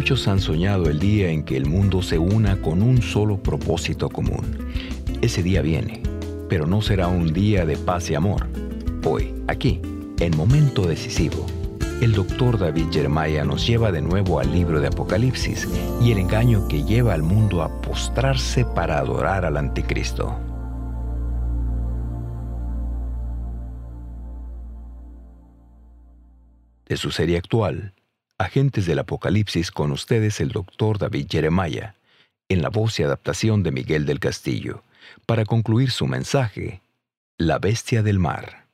Muchos han soñado el día en que el mundo se una con un solo propósito común. Ese día viene, pero no será un día de paz y amor. Hoy, aquí, en Momento Decisivo, el Dr. David Jeremiah nos lleva de nuevo al libro de Apocalipsis y el engaño que lleva al mundo a postrarse para adorar al Anticristo. De su serie actual, Agentes del Apocalipsis, con ustedes el Dr. David Jeremiah, en la voz y adaptación de Miguel del Castillo, para concluir su mensaje, La Bestia del Mar.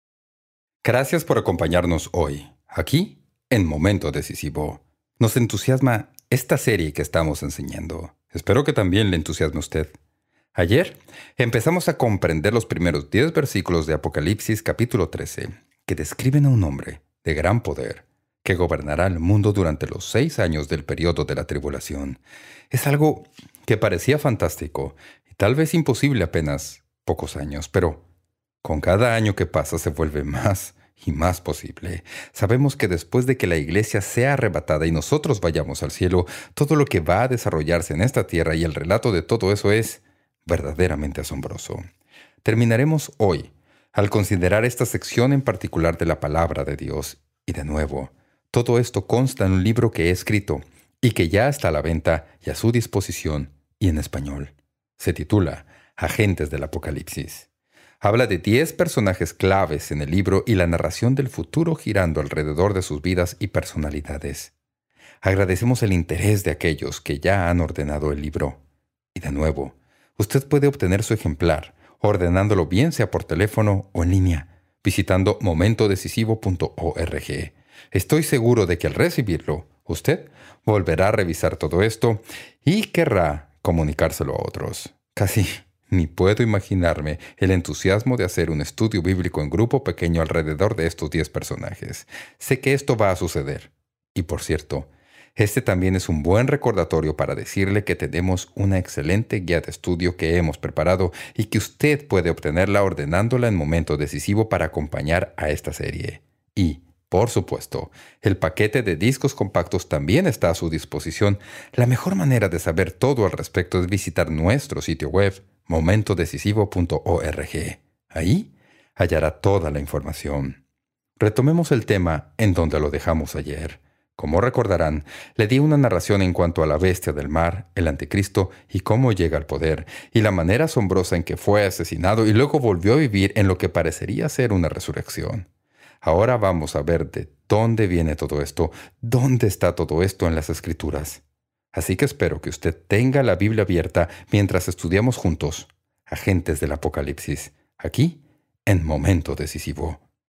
Gracias por acompañarnos hoy, aquí, en Momento Decisivo. Nos entusiasma esta serie que estamos enseñando. Espero que también le entusiasme a usted. Ayer empezamos a comprender los primeros 10 versículos de Apocalipsis capítulo 13, que describen a un hombre de gran poder, que gobernará el mundo durante los 6 años del periodo de la tribulación. Es algo que parecía fantástico y tal vez imposible apenas pocos años, pero con cada año que pasa se vuelve más y más posible. Sabemos que después de que la iglesia sea arrebatada y nosotros vayamos al cielo, todo lo que va a desarrollarse en esta tierra y el relato de todo eso es verdaderamente asombroso. Terminaremos hoy al considerar esta sección en particular de la palabra de Dios. Y de nuevo, todo esto consta en un libro que he escrito y que ya está a la venta y a su disposición y en español. Se titula Agentes del Apocalipsis. Habla de 10 personajes claves en el libro y la narración del futuro girando alrededor de sus vidas y personalidades. Agradecemos el interés de aquellos que ya han ordenado el libro. Y de nuevo, usted puede obtener su ejemplar ordenándolo bien sea por teléfono o en línea, visitando momentodecisivo.org. Estoy seguro de que al recibirlo, usted volverá a revisar todo esto y querrá comunicárselo a otros. Casi ni puedo imaginarme el entusiasmo de hacer un estudio bíblico en grupo pequeño alrededor de estos 10 personajes. Sé que esto va a suceder. Y por cierto, este también es un buen recordatorio para decirle que tenemos una excelente guía de estudio que hemos preparado y que usted puede obtenerla ordenándola en Momento Decisivo para acompañar a esta serie. Y, por supuesto, el paquete de discos compactos también está a su disposición. La mejor manera de saber todo al respecto es visitar nuestro sitio web, momentodecisivo.org. Ahí hallará toda la información. Retomemos el tema en donde lo dejamos ayer. Como recordarán, le di una narración en cuanto a la bestia del mar, el anticristo y cómo llega al poder, y la manera asombrosa en que fue asesinado y luego volvió a vivir en lo que parecería ser una resurrección. Ahora vamos a ver de dónde viene todo esto, dónde está todo esto en las Escrituras. Así que espero que usted tenga la Biblia abierta mientras estudiamos juntos Agentes del Apocalipsis, aquí en Momento Decisivo.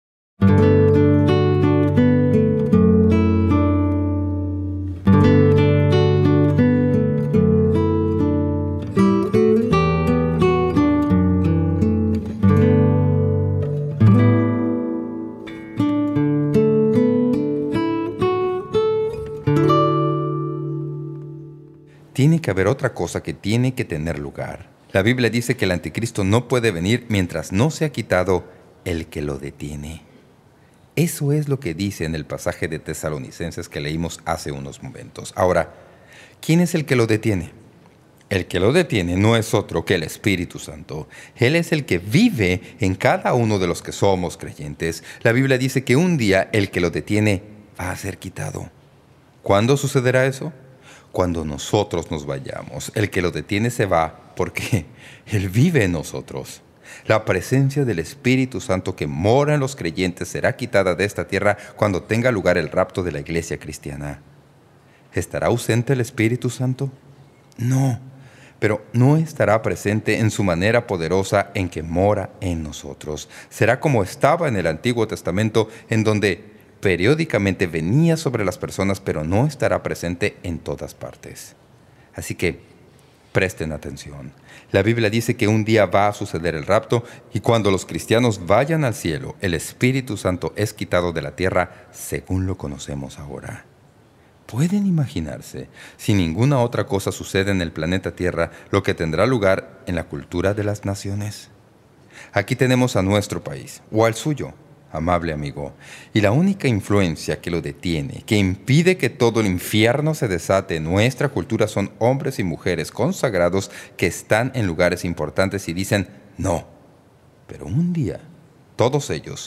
Tiene que haber otra cosa que tiene que tener lugar. La Biblia dice que el anticristo no puede venir mientras no se ha quitado el que lo detiene. Eso es lo que dice en el pasaje de Tesalonicenses que leímos hace unos momentos. Ahora, ¿quién es el que lo detiene? El que lo detiene no es otro que el Espíritu Santo. Él es el que vive en cada uno de los que somos creyentes. La Biblia dice que un día el que lo detiene va a ser quitado. ¿Cuándo sucederá eso? Cuando nosotros nos vayamos. El que lo detiene se va porque Él vive en nosotros. La presencia del Espíritu Santo que mora en los creyentes será quitada de esta tierra cuando tenga lugar el rapto de la iglesia cristiana. ¿Estará ausente el Espíritu Santo? No, pero no estará presente en su manera poderosa en que mora en nosotros. Será como estaba en el Antiguo Testamento, en donde periódicamente venía sobre las personas, pero no estará presente en todas partes. Así que presten atención. La Biblia dice que un día va a suceder el rapto y cuando los cristianos vayan al cielo, el Espíritu Santo es quitado de la tierra según lo conocemos ahora. ¿Pueden imaginarse, si ninguna otra cosa sucede en el planeta Tierra, lo que tendrá lugar en la cultura de las naciones? Aquí tenemos a nuestro país, o al suyo, amable amigo. Y la única influencia que lo detiene, que impide que todo el infierno se desate en nuestra cultura, son hombres y mujeres consagrados que están en lugares importantes y dicen no. Pero un día, todos ellos,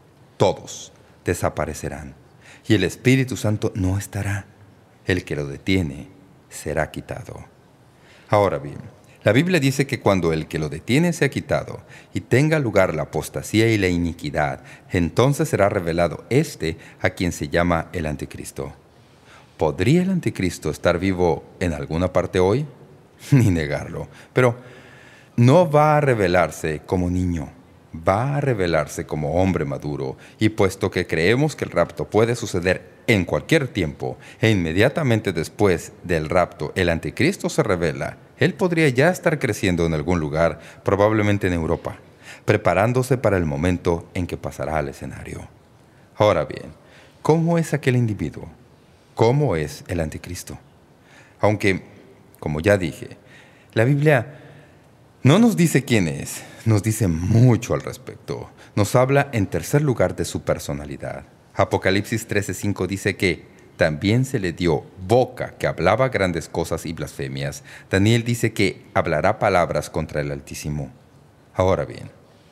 todos, desaparecerán. Y el Espíritu Santo no estará. El que lo detiene será quitado. Ahora bien, la Biblia dice que cuando el que lo detiene sea quitado y tenga lugar la apostasía y la iniquidad, entonces será revelado a quien se llama el Anticristo. ¿Podría el Anticristo estar vivo en alguna parte hoy? Ni negarlo. Pero no va a revelarse como niño. Va a revelarse como hombre maduro, y puesto que creemos que el rapto puede suceder en cualquier tiempo, e inmediatamente después del rapto el Anticristo se revela, él podría ya estar creciendo en algún lugar, probablemente en Europa, preparándose para el momento en que pasará al escenario. Ahora bien, ¿cómo es aquel individuo? ¿Cómo es el Anticristo? Aunque, como ya dije, la Biblia no nos dice quién es, nos dice mucho al respecto. Nos habla en tercer lugar de su personalidad. Apocalipsis 13:5 dice que también se le dio boca que hablaba grandes cosas y blasfemias. Daniel dice que hablará palabras contra el Altísimo. Ahora bien,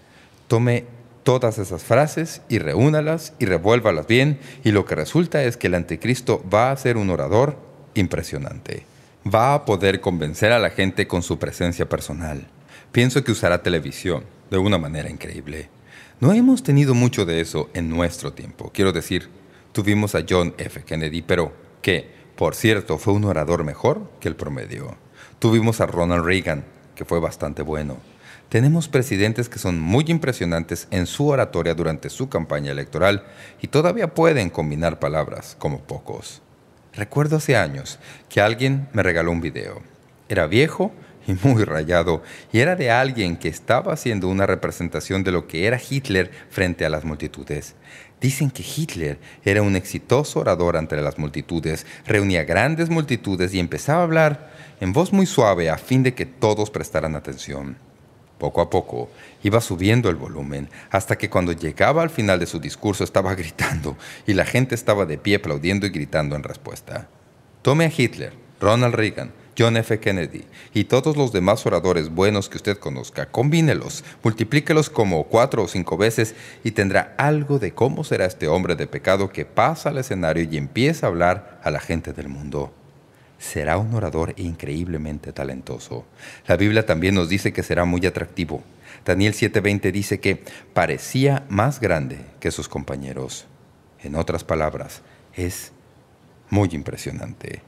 tome todas esas frases y reúnalas y revuélvalas bien, y lo que resulta es que el Anticristo va a ser un orador impresionante. Va a poder convencer a la gente con su presencia personal. Pienso que usará televisión de una manera increíble. No hemos tenido mucho de eso en nuestro tiempo. Quiero decir, tuvimos a John F. Kennedy, pero que, por cierto, fue un orador mejor que el promedio. Tuvimos a Ronald Reagan, que fue bastante bueno. Tenemos presidentes que son muy impresionantes en su oratoria durante su campaña electoral y todavía pueden combinar palabras como pocos. Recuerdo hace años que alguien me regaló un video. Era viejo y muy rayado, y era de alguien que estaba haciendo una representación de lo que era Hitler frente a las multitudes. Dicen que Hitler era un exitoso orador ante las multitudes, reunía grandes multitudes y empezaba a hablar en voz muy suave a fin de que todos prestaran atención. Poco a poco iba subiendo el volumen, hasta que cuando llegaba al final de su discurso estaba gritando, y la gente estaba de pie aplaudiendo y gritando en respuesta. Tome a Hitler, Ronald Reagan, John F. Kennedy y todos los demás oradores buenos que usted conozca, combínelos, multiplíquelos como 4 o 5 veces y tendrá algo de cómo será este hombre de pecado que pasa al escenario y empieza a hablar a la gente del mundo. Será un orador increíblemente talentoso. La Biblia también nos dice que será muy atractivo. Daniel 7:20 dice que parecía más grande que sus compañeros. En otras palabras, es muy impresionante.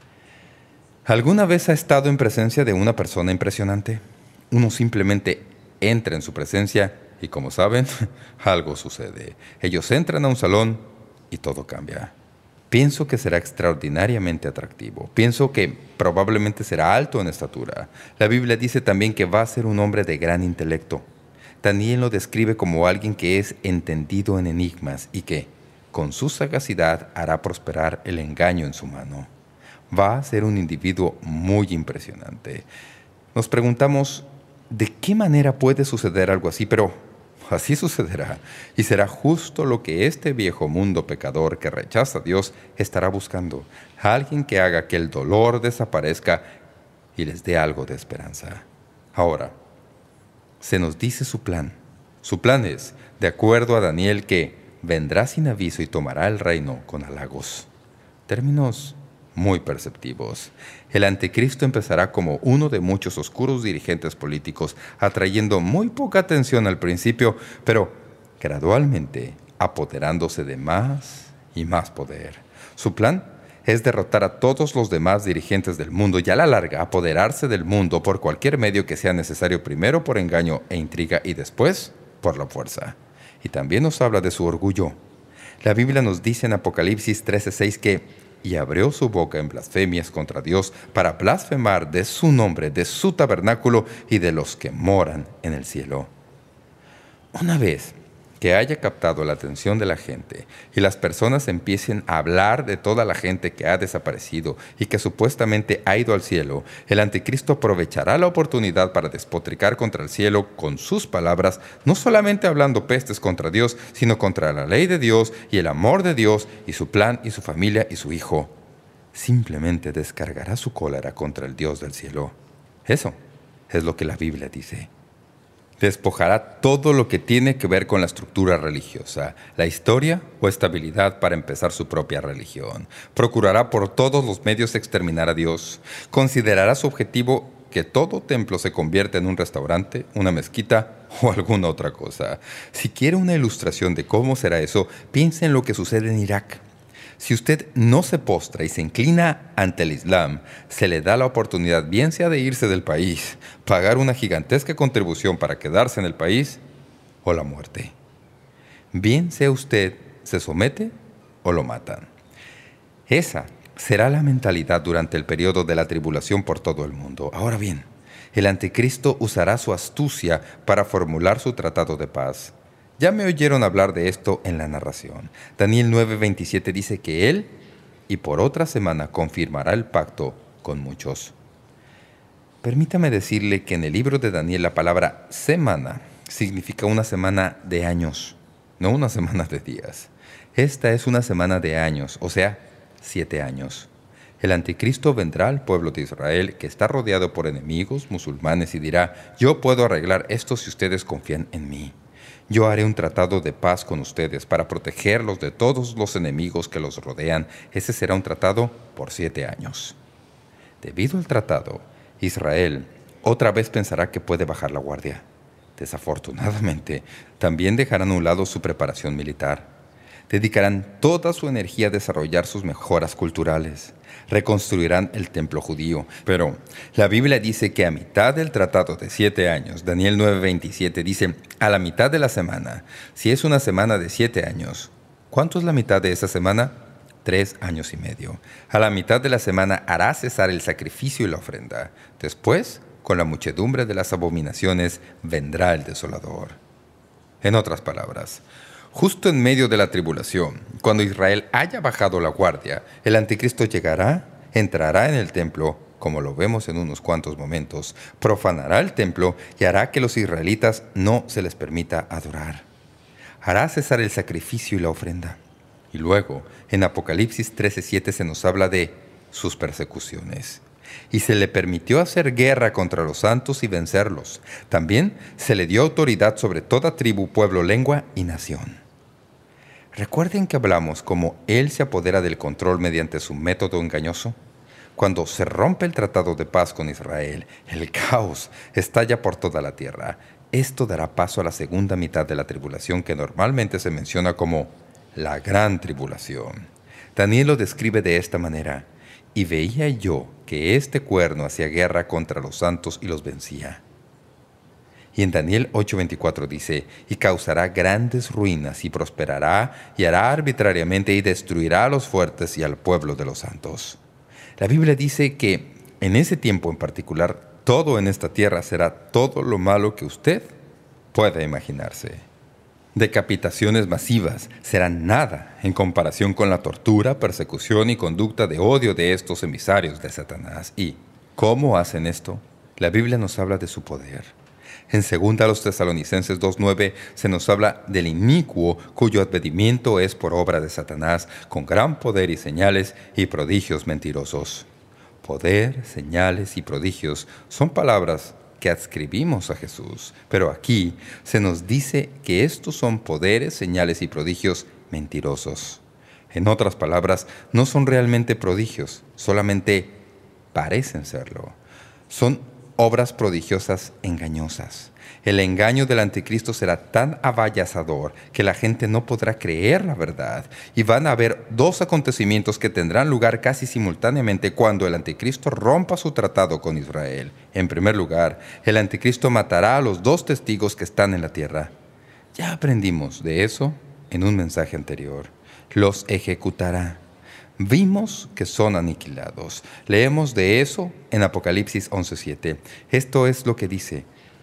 ¿Alguna vez ha estado en presencia de una persona impresionante? Uno simplemente entra en su presencia y, como saben, algo sucede. Ellos entran a un salón y todo cambia. Pienso que será extraordinariamente atractivo. Pienso que probablemente será alto en estatura. La Biblia dice también que va a ser un hombre de gran intelecto. Daniel lo describe como alguien que es entendido en enigmas y que, con su sagacidad, hará prosperar el engaño en su mano. Va a ser un individuo muy impresionante. Nos preguntamos, ¿de qué manera puede suceder algo así? Pero así sucederá, y será justo lo que este viejo mundo pecador que rechaza a Dios estará buscando. Alguien que haga que el dolor desaparezca y les dé algo de esperanza. Ahora, se nos dice su plan. Su plan es, de acuerdo a Daniel, que vendrá sin aviso y tomará el reino con halagos. Términos muy perceptivos. El Anticristo empezará como uno de muchos oscuros dirigentes políticos, atrayendo muy poca atención al principio, pero gradualmente apoderándose de más y más poder. Su plan es derrotar a todos los demás dirigentes del mundo y a la larga apoderarse del mundo por cualquier medio que sea necesario, primero por engaño e intriga y después por la fuerza. Y también nos habla de su orgullo. La Biblia nos dice en Apocalipsis 13:6 que «Y abrió su boca en blasfemias contra Dios para blasfemar de su nombre, de su tabernáculo y de los que moran en el cielo». Una vez que haya captado la atención de la gente y las personas empiecen a hablar de toda la gente que ha desaparecido y que supuestamente ha ido al cielo, el anticristo aprovechará la oportunidad para despotricar contra el cielo con sus palabras, no solamente hablando pestes contra Dios, sino contra la ley de Dios y el amor de Dios y su plan y su familia y su Hijo. Simplemente descargará su cólera contra el Dios del cielo. Eso es lo que la Biblia dice. Despojará todo lo que tiene que ver con la estructura religiosa, la historia o estabilidad para empezar su propia religión. Procurará por todos los medios exterminar a Dios. Considerará su objetivo que todo templo se convierta en un restaurante, una mezquita o alguna otra cosa. Si quiere una ilustración de cómo será eso, piense en lo que sucede en Irak. Si usted no se postra y se inclina ante el Islam, se le da la oportunidad, bien sea de irse del país, pagar una gigantesca contribución para quedarse en el país, o la muerte. Bien sea usted se somete o lo matan. Esa será la mentalidad durante el periodo de la tribulación por todo el mundo. Ahora bien, el anticristo usará su astucia para formular su tratado de paz. Ya me oyeron hablar de esto en la narración. Daniel 9:27 dice que él, y por otra semana, confirmará el pacto con muchos. Permítame decirle que en el libro de Daniel la palabra semana significa una semana de años, no una semana de días. Esta es una semana de años, o sea, 7 años. El anticristo vendrá al pueblo de Israel, que está rodeado por enemigos musulmanes, y dirá: yo puedo arreglar esto si ustedes confían en mí. Yo haré un tratado de paz con ustedes para protegerlos de todos los enemigos que los rodean. Ese será un tratado por 7 años. Debido al tratado, Israel otra vez pensará que puede bajar la guardia. Desafortunadamente, también dejarán a un lado su preparación militar. Dedicarán toda su energía a desarrollar sus mejoras culturales. Reconstruirán el templo judío. Pero la Biblia dice que a mitad del tratado de 7 años, Daniel 9:27 dice: a la mitad de la semana, si es una semana de 7 años, ¿cuánto es la mitad de esa semana? 3 años y medio. A la mitad de la semana hará cesar el sacrificio y la ofrenda. Después, con la muchedumbre de las abominaciones, vendrá el desolador. En otras palabras, justo en medio de la tribulación, cuando Israel haya bajado la guardia, el anticristo llegará, entrará en el templo, como lo vemos en unos cuantos momentos, profanará el templo y hará que los israelitas no se les permita adorar. Hará cesar el sacrificio y la ofrenda. Y luego, en Apocalipsis 13:7 se nos habla de sus persecuciones. Y se le permitió hacer guerra contra los santos y vencerlos. También se le dio autoridad sobre toda tribu, pueblo, lengua y nación. ¿Recuerden que hablamos cómo Él se apodera del control mediante su método engañoso? Cuando se rompe el tratado de paz con Israel, el caos estalla por toda la tierra. Esto dará paso a la segunda mitad de la tribulación, que normalmente se menciona como la gran tribulación. Daniel lo describe de esta manera: y veía yo que este cuerno hacía guerra contra los santos y los vencía. Y en Daniel 8:24 dice: y causará grandes ruinas, y prosperará, y hará arbitrariamente, y destruirá a los fuertes y al pueblo de los santos. La Biblia dice que en ese tiempo en particular, todo en esta tierra será todo lo malo que usted pueda imaginarse. Decapitaciones masivas serán nada en comparación con la tortura, persecución y conducta de odio de estos emisarios de Satanás. ¿Y cómo hacen esto? La Biblia nos habla de su poder. En 2 Tesalonicenses 2:9 se nos habla del inicuo cuyo advenimiento es por obra de Satanás, con gran poder y señales y prodigios mentirosos. Poder, señales y prodigios son palabras que adscribimos a Jesús, pero aquí se nos dice que estos son poderes, señales y prodigios mentirosos. En otras palabras, no son realmente prodigios, solamente parecen serlo. Son obras prodigiosas engañosas. El engaño del anticristo será tan avallazador que la gente no podrá creer la verdad. Y van a haber 2 acontecimientos que tendrán lugar casi simultáneamente cuando el anticristo rompa su tratado con Israel. En primer lugar, el anticristo matará a los 2 testigos que están en la tierra. Ya aprendimos de eso en un mensaje anterior. Los ejecutará. Vimos que son aniquilados. Leemos de eso en Apocalipsis 11:7. Esto es lo que dice: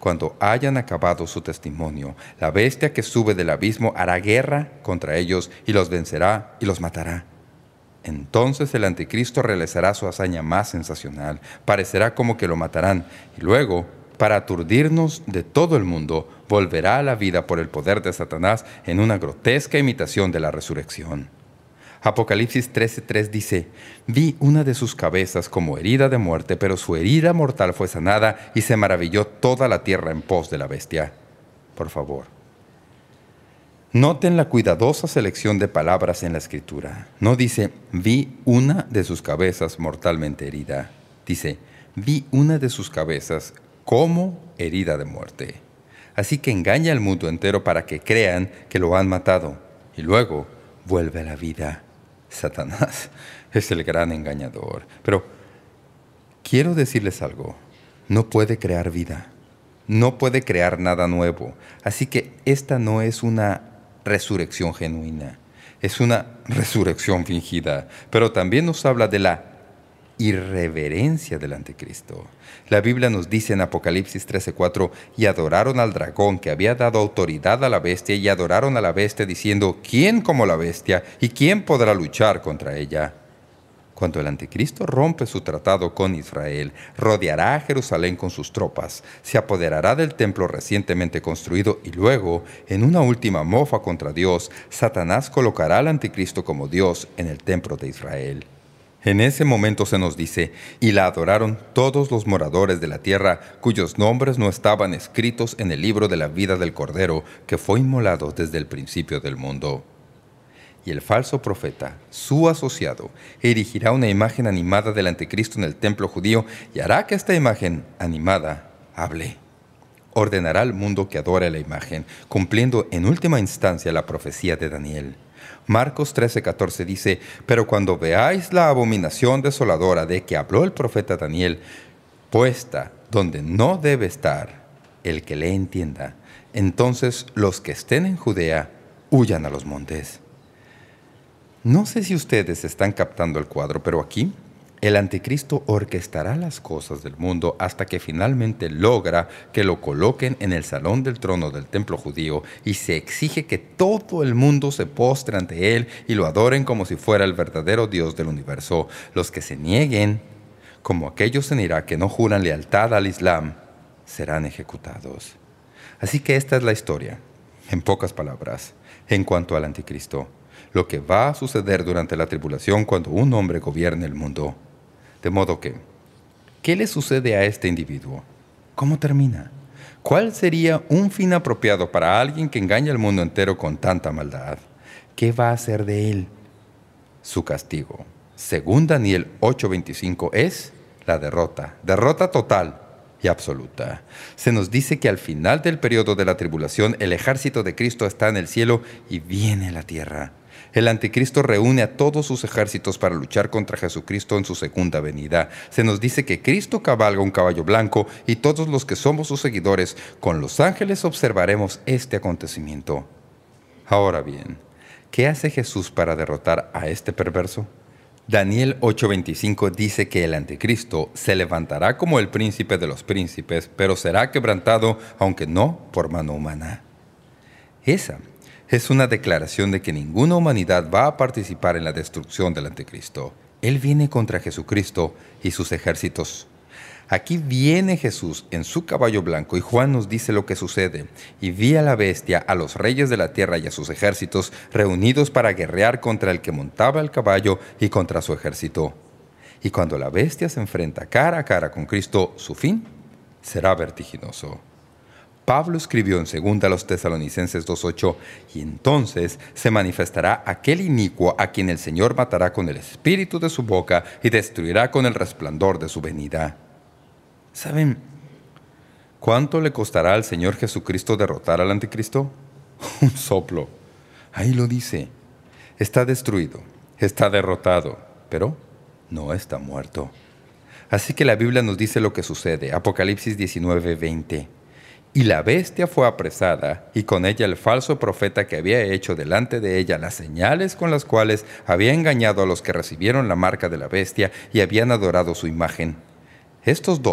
cuando hayan acabado su testimonio, la bestia que sube del abismo hará guerra contra ellos y los vencerá y los matará. Entonces el anticristo realizará su hazaña más sensacional. Parecerá como que lo matarán y luego, para aturdirnos de todo el mundo, volverá a la vida por el poder de Satanás en una grotesca imitación de la resurrección. Apocalipsis 13:3 dice: «Vi una de sus cabezas como herida de muerte, pero su herida mortal fue sanada y se maravilló toda la tierra en pos de la bestia». Por favor, noten la cuidadosa selección de palabras en la Escritura. No dice, vi una de sus cabezas mortalmente herida. Dice, vi una de sus cabezas como herida de muerte. Así que engaña al mundo entero para que crean que lo han matado. Y luego vuelve a la vida. Satanás es el gran engañador. Pero quiero decirles algo. No puede crear vida. No puede crear nada nuevo. Así que esta no es una resurrección genuina. Es una resurrección fingida. Pero también nos habla de la irreverencia del anticristo. La Biblia nos dice en Apocalipsis 13:4, «Y adoraron al dragón que había dado autoridad a la bestia, y adoraron a la bestia diciendo, ¿quién como la bestia? ¿Y quién podrá luchar contra ella?». Cuando el anticristo rompe su tratado con Israel, rodeará a Jerusalén con sus tropas, se apoderará del templo recientemente construido y luego, en una última mofa contra Dios, Satanás colocará al anticristo como Dios en el templo de Israel. En ese momento se nos dice, «Y la adoraron todos los moradores de la tierra, cuyos nombres no estaban escritos en el libro de la vida del Cordero, que fue inmolado desde el principio del mundo». Y el falso profeta, su asociado, erigirá una imagen animada del anticristo en el templo judío y hará que esta imagen animada hable. Ordenará al mundo que adore la imagen, cumpliendo en última instancia la profecía de Daniel. Marcos 13:14 dice, «Pero cuando veáis la abominación desoladora de que habló el profeta Daniel, puesta donde no debe estar, el que le entienda, entonces los que estén en Judea huyan a los montes». No sé si ustedes están captando el cuadro, pero aquí el anticristo orquestará las cosas del mundo hasta que finalmente logra que lo coloquen en el salón del trono del templo judío y se exige que todo el mundo se postre ante él y lo adoren como si fuera el verdadero Dios del universo. Los que se nieguen, como aquellos en Irak que no juran lealtad al Islam, serán ejecutados. Así que esta es la historia, en pocas palabras, en cuanto al anticristo. Lo que va a suceder durante la tribulación cuando un hombre gobierne el mundo. De modo que, ¿qué le sucede a este individuo? ¿Cómo termina? ¿Cuál sería un fin apropiado para alguien que engaña al mundo entero con tanta maldad? ¿Qué va a hacer de él? Su castigo, según Daniel 8:25, es la derrota. Derrota total y absoluta. Se nos dice que al final del periodo de la tribulación, el ejército de Cristo está en el cielo y viene a la tierra. El anticristo reúne a todos sus ejércitos para luchar contra Jesucristo en su segunda venida. Se nos dice que Cristo cabalga un caballo blanco y todos los que somos sus seguidores, con los ángeles observaremos este acontecimiento. Ahora bien, ¿qué hace Jesús para derrotar a este perverso? Daniel 8:25 dice que el anticristo se levantará como el príncipe de los príncipes, pero será quebrantado, aunque no por mano humana. Esa es una declaración de que ninguna humanidad va a participar en la destrucción del anticristo. Él viene contra Jesucristo y sus ejércitos. Aquí viene Jesús en su caballo blanco y Juan nos dice lo que sucede. «Y vi a la bestia, a los reyes de la tierra y a sus ejércitos reunidos para guerrear contra el que montaba el caballo y contra su ejército». Y cuando la bestia se enfrenta cara a cara con Cristo, su fin será vertiginoso. Pablo escribió en 2 Tesalonicenses 2:8, «Y entonces se manifestará aquel inicuo a quien el Señor matará con el espíritu de su boca y destruirá con el resplandor de su venida». ¿Saben cuánto le costará al Señor Jesucristo derrotar al anticristo? Un soplo. Ahí lo dice. Está destruido, está derrotado, pero no está muerto. Así que la Biblia nos dice lo que sucede. Apocalipsis 19:20. «Y la bestia fue apresada, y con ella el falso profeta que había hecho delante de ella las señales con las cuales había engañado a los que recibieron la marca de la bestia y habían adorado su imagen. Estos dos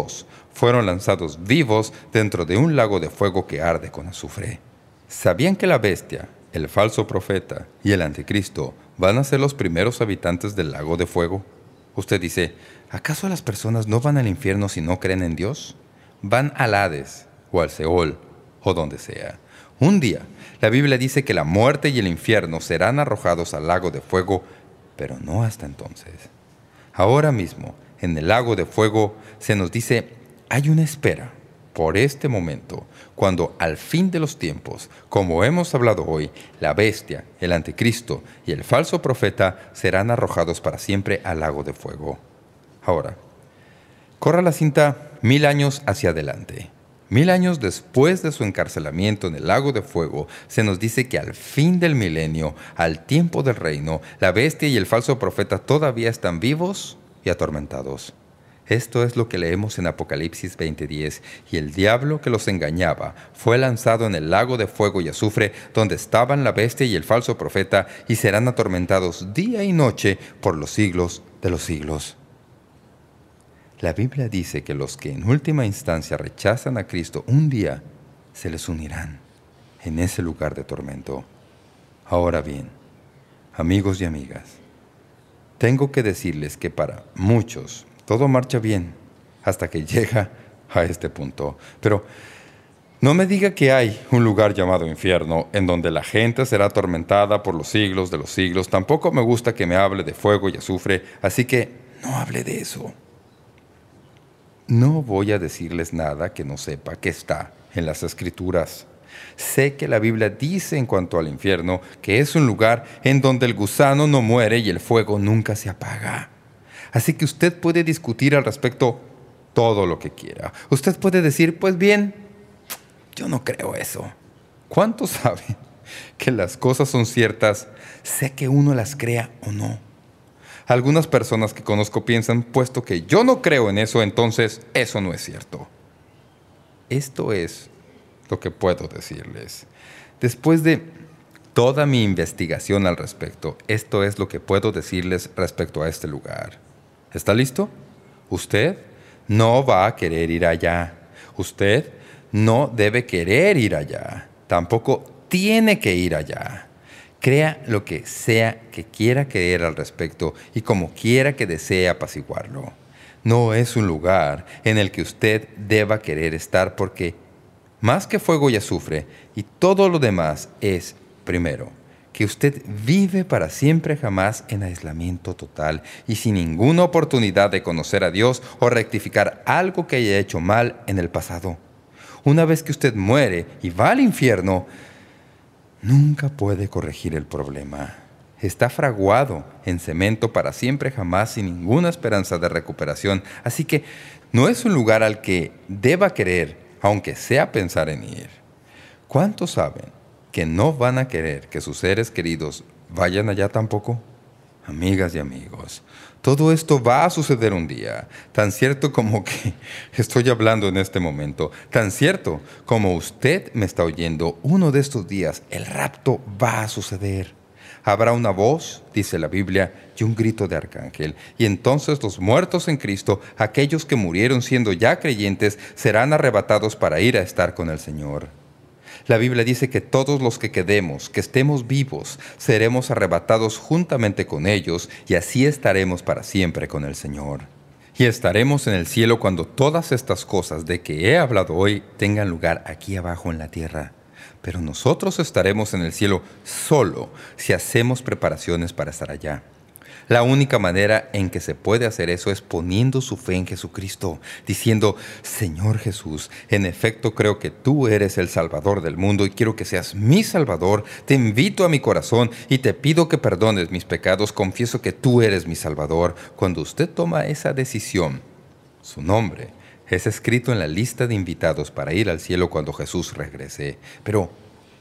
Fueron lanzados vivos dentro de un lago de fuego que arde con azufre. ¿Sabían que la bestia, el falso profeta y el anticristo van a ser los primeros habitantes del lago de fuego? Usted dice, ¿acaso las personas no van al infierno si no creen en Dios? Van al Hades o al Seol o donde sea. Un día, la Biblia dice que la muerte y el infierno serán arrojados al lago de fuego, pero no hasta entonces. Ahora mismo, en el lago de fuego, se nos dice, hay una espera por este momento, cuando al fin de los tiempos, como hemos hablado hoy, la bestia, el anticristo y el falso profeta serán arrojados para siempre al lago de fuego. Ahora, corra la cinta 1000 años hacia adelante. 1000 años después de su encarcelamiento en el lago de fuego, se nos dice que al fin del milenio, al tiempo del reino, la bestia y el falso profeta todavía están vivos y atormentados. Esto es lo que leemos en Apocalipsis 20:10. Y el diablo que los engañaba fue lanzado en el lago de fuego y azufre, donde estaban la bestia y el falso profeta, y serán atormentados día y noche por los siglos de los siglos. La Biblia dice que los que en última instancia rechazan a Cristo un día se les unirán en ese lugar de tormento. Ahora bien, amigos y amigas, tengo que decirles que para muchos todo marcha bien hasta que llega a este punto. Pero no me diga que hay un lugar llamado infierno en donde la gente será atormentada por los siglos de los siglos. Tampoco me gusta que me hable de fuego y azufre, así que no hable de eso. No voy a decirles nada que no sepa que está en las Escrituras. Sé que la Biblia dice en cuanto al infierno que es un lugar en donde el gusano no muere y el fuego nunca se apaga. Así que usted puede discutir al respecto todo lo que quiera. Usted puede decir, pues bien, yo no creo eso. ¿Cuántos saben que las cosas son ciertas, sea que uno las crea o no? Algunas personas que conozco piensan, puesto que yo no creo en eso, entonces eso no es cierto. Esto es lo que puedo decirles. Después de toda mi investigación al respecto, esto es lo que puedo decirles respecto a este lugar. ¿Está listo? Usted no va a querer ir allá. Usted no debe querer ir allá. Tampoco tiene que ir allá. Crea lo que sea que quiera creer al respecto y como quiera que desee apaciguarlo. No es un lugar en el que usted deba querer estar porque más que fuego y azufre y todo lo demás es, primero, que usted vive para siempre jamás en aislamiento total y sin ninguna oportunidad de conocer a Dios o rectificar algo que haya hecho mal en el pasado. Una vez que usted muere y va al infierno, nunca puede corregir el problema. Está fraguado en cemento para siempre jamás sin ninguna esperanza de recuperación. Así que no es un lugar al que deba querer, aunque sea pensar en ir. ¿Cuántos saben que no van a querer que sus seres queridos vayan allá tampoco? Amigas y amigos, todo esto va a suceder un día, tan cierto como que estoy hablando en este momento, tan cierto como usted me está oyendo, uno de estos días el rapto va a suceder. Habrá una voz, dice la Biblia, y un grito de arcángel, y entonces los muertos en Cristo, aquellos que murieron siendo ya creyentes, serán arrebatados para ir a estar con el Señor. La Biblia dice que todos los que quedemos, que estemos vivos, seremos arrebatados juntamente con ellos y así estaremos para siempre con el Señor. Y estaremos en el cielo cuando todas estas cosas de que he hablado hoy tengan lugar aquí abajo en la tierra. Pero nosotros estaremos en el cielo solo si hacemos preparaciones para estar allá. La única manera en que se puede hacer eso es poniendo su fe en Jesucristo, diciendo, Señor Jesús, en efecto creo que tú eres el Salvador del mundo y quiero que seas mi Salvador. Te invito a mi corazón y te pido que perdones mis pecados. Confieso que tú eres mi Salvador. Cuando usted toma esa decisión, su nombre es escrito en la lista de invitados para ir al cielo cuando Jesús regrese. Pero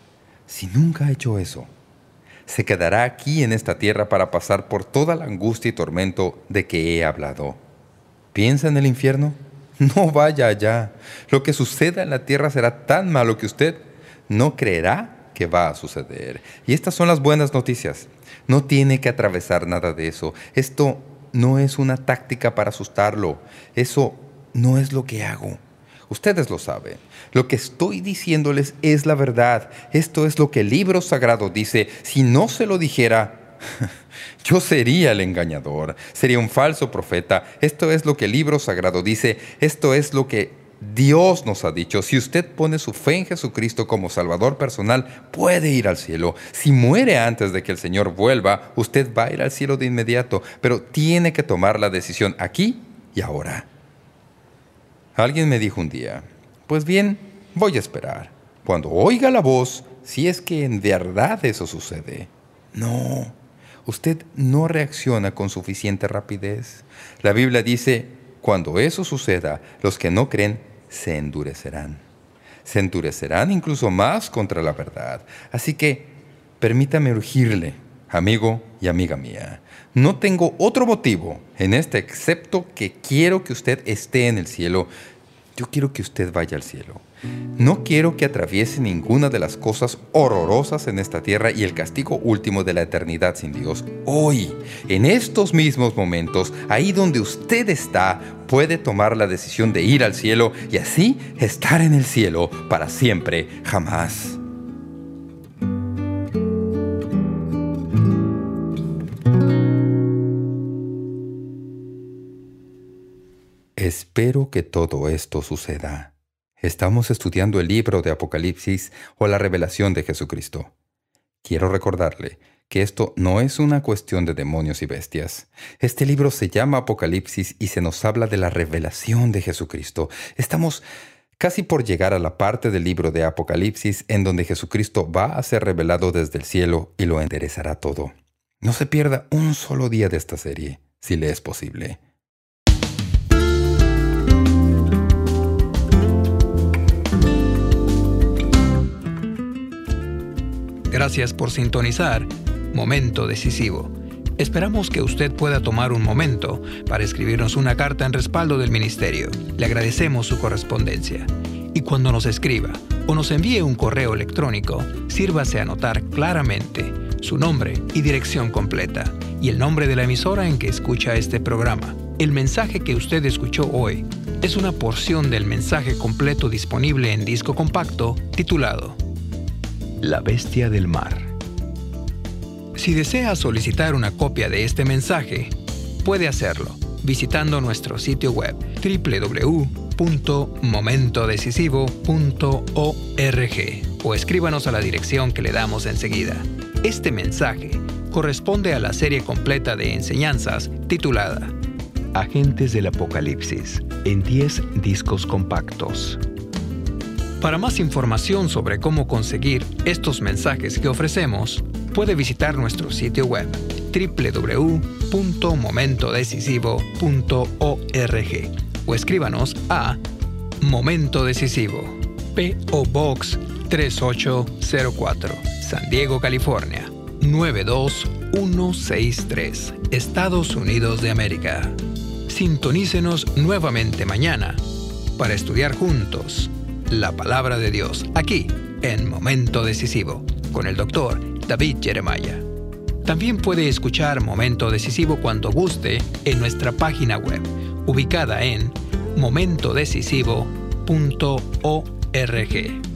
si nunca ha hecho eso, se quedará aquí en esta tierra para pasar por toda la angustia y tormento de que he hablado. ¿Piensa en el infierno? No vaya allá. Lo que suceda en la tierra será tan malo que usted no creerá que va a suceder. Y estas son las buenas noticias. No tiene que atravesar nada de eso. Esto no es una táctica para asustarlo. Eso no es lo que hago. Ustedes lo saben. Lo que estoy diciéndoles es la verdad. Esto es lo que el libro sagrado dice. Si no se lo dijera, yo sería el engañador. Sería un falso profeta. Esto es lo que el libro sagrado dice. Esto es lo que Dios nos ha dicho. Si usted pone su fe en Jesucristo como Salvador personal, puede ir al cielo. Si muere antes de que el Señor vuelva, usted va a ir al cielo de inmediato. Pero tiene que tomar la decisión aquí y ahora. Alguien me dijo un día, pues bien, voy a esperar. Cuando oiga la voz, si es que en verdad eso sucede. No, usted no reacciona con suficiente rapidez. La Biblia dice, cuando eso suceda, los que no creen se endurecerán. Se endurecerán incluso más contra la verdad. Así que, permítame urgirle, amigo y amiga mía. No tengo otro motivo en este excepto que quiero que usted esté en el cielo. Yo quiero que usted vaya al cielo. No quiero que atraviese ninguna de las cosas horrorosas en esta tierra y el castigo último de la eternidad sin Dios. Hoy, en estos mismos momentos, ahí donde usted está, puede tomar la decisión de ir al cielo y así estar en el cielo para siempre, jamás. Espero que todo esto suceda. Estamos estudiando el libro de Apocalipsis o la revelación de Jesucristo. Quiero recordarle que esto no es una cuestión de demonios y bestias. Este libro se llama Apocalipsis y se nos habla de la revelación de Jesucristo. Estamos casi por llegar a la parte del libro de Apocalipsis en donde Jesucristo va a ser revelado desde el cielo y lo enderezará todo. No se pierda un solo día de esta serie, si le es posible. Gracias por sintonizar Momento Decisivo. Esperamos que usted pueda tomar un momento para escribirnos una carta en respaldo del ministerio. Le agradecemos su correspondencia. Y cuando nos escriba o nos envíe un correo electrónico, sírvase a anotar claramente su nombre y dirección completa y el nombre de la emisora en que escucha este programa. El mensaje que usted escuchó hoy es una porción del mensaje completo disponible en disco compacto titulado La Bestia del Mar. Si desea solicitar una copia de este mensaje, puede hacerlo visitando nuestro sitio web www.momentodecisivo.org o escríbanos a la dirección que le damos enseguida. Este mensaje corresponde a la serie completa de enseñanzas titulada Agentes del Apocalipsis en 10 discos compactos. Para más información sobre cómo conseguir estos mensajes que ofrecemos, puede visitar nuestro sitio web www.momentodecisivo.org o escríbanos a Momento Decisivo, P.O. Box 3804, San Diego, California, 92163, Estados Unidos de América. Sintonícenos nuevamente mañana para estudiar juntos la Palabra de Dios, aquí en Momento Decisivo, con el Dr. David Jeremiah. También puede escuchar Momento Decisivo cuando guste en nuestra página web, ubicada en momentodecisivo.org.